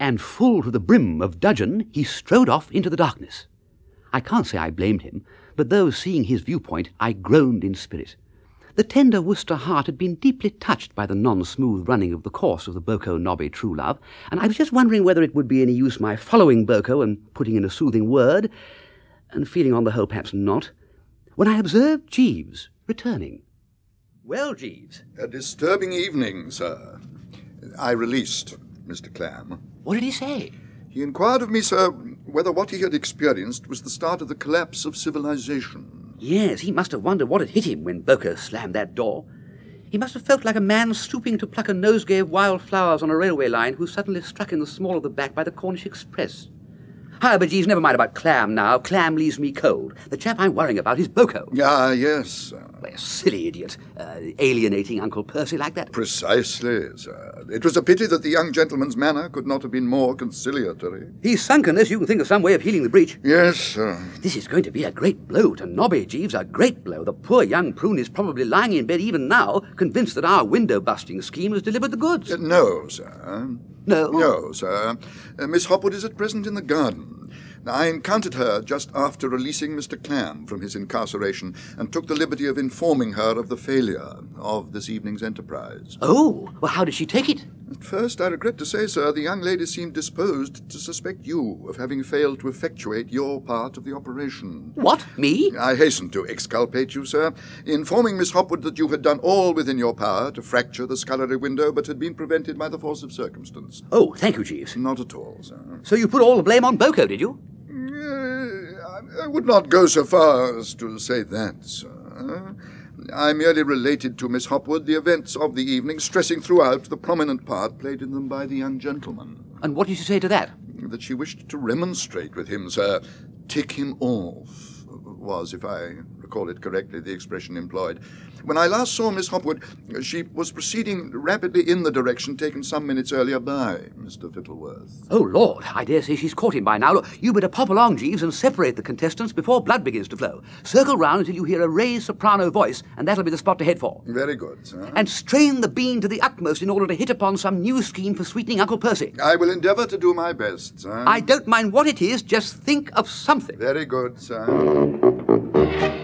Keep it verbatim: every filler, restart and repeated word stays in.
and full to the brim of dudgeon, he strode off into the darkness. I can't say I blamed him, but though seeing his viewpoint, I groaned in spirit. The tender Worcester heart had been deeply touched by the non-smooth running of the course of the Boko Nobby true love, and I was just wondering whether it would be any use my following Boko and putting in a soothing word, and feeling on the whole perhaps not, when I observed Jeeves returning. "Well, Jeeves." "A disturbing evening, sir. I released Mister Clam." "What did he say?" "He inquired of me, sir, whether what he had experienced was the start of the collapse of civilization." Yes, he must have wondered what had hit him when Boko slammed that door. He must have felt like a man stooping to pluck a nosegay of wild flowers on a railway line who suddenly struck in the small of the back by the Cornish Express. However, Jeeves, never mind about Clam now. Clam leaves me cold. The chap I'm worrying about is Boko. Ah, yes, sir. Well, silly idiot. Uh, alienating Uncle Percy like that. Precisely, sir. It was a pity that the young gentleman's manner could not have been more conciliatory. He's sunk unless you can think of some way of healing the breach. Yes, sir. This is going to be a great blow to Nobby, Jeeves, a great blow. The poor young prune is probably lying in bed even now, convinced that our window-busting scheme has delivered the goods. Uh, no, sir. No? No, sir. Uh, Miss Hopwood is at present in the garden. I encountered her just after releasing Mister Clam from his incarceration and took the liberty of informing her of the failure of this evening's enterprise. Oh, well, how did she take it? At first, I regret to say, sir, the young lady seemed disposed to suspect you of having failed to effectuate your part of the operation. What? Me? I hastened to exculpate you, sir, informing Miss Hopwood that you had done all within your power to fracture the scullery window, but had been prevented by the force of circumstance. Oh, thank you, Jeeves. Not at all, sir. So you put all the blame on Boko, did you? I would not go so far as to say that, sir. I merely related to Miss Hopwood the events of the evening, stressing throughout the prominent part played in them by the young gentleman. And what did she say to that? That she wished to remonstrate with him, sir. Tick him off, was, if I recall it correctly, the expression employed. When I last saw Miss Hopwood, she was proceeding rapidly in the direction taken some minutes earlier by Mister Fittleworth. Oh, Lord, I dare say she's caught him by now. Look, you better pop along, Jeeves, and separate the contestants before blood begins to flow. Circle round until you hear a raised soprano voice, and that'll be the spot to head for. Very good, sir. And strain the bean to the utmost in order to hit upon some new scheme for sweetening Uncle Percy. I will endeavour to do my best, sir. I don't mind what it is, just think of something. Very good, sir.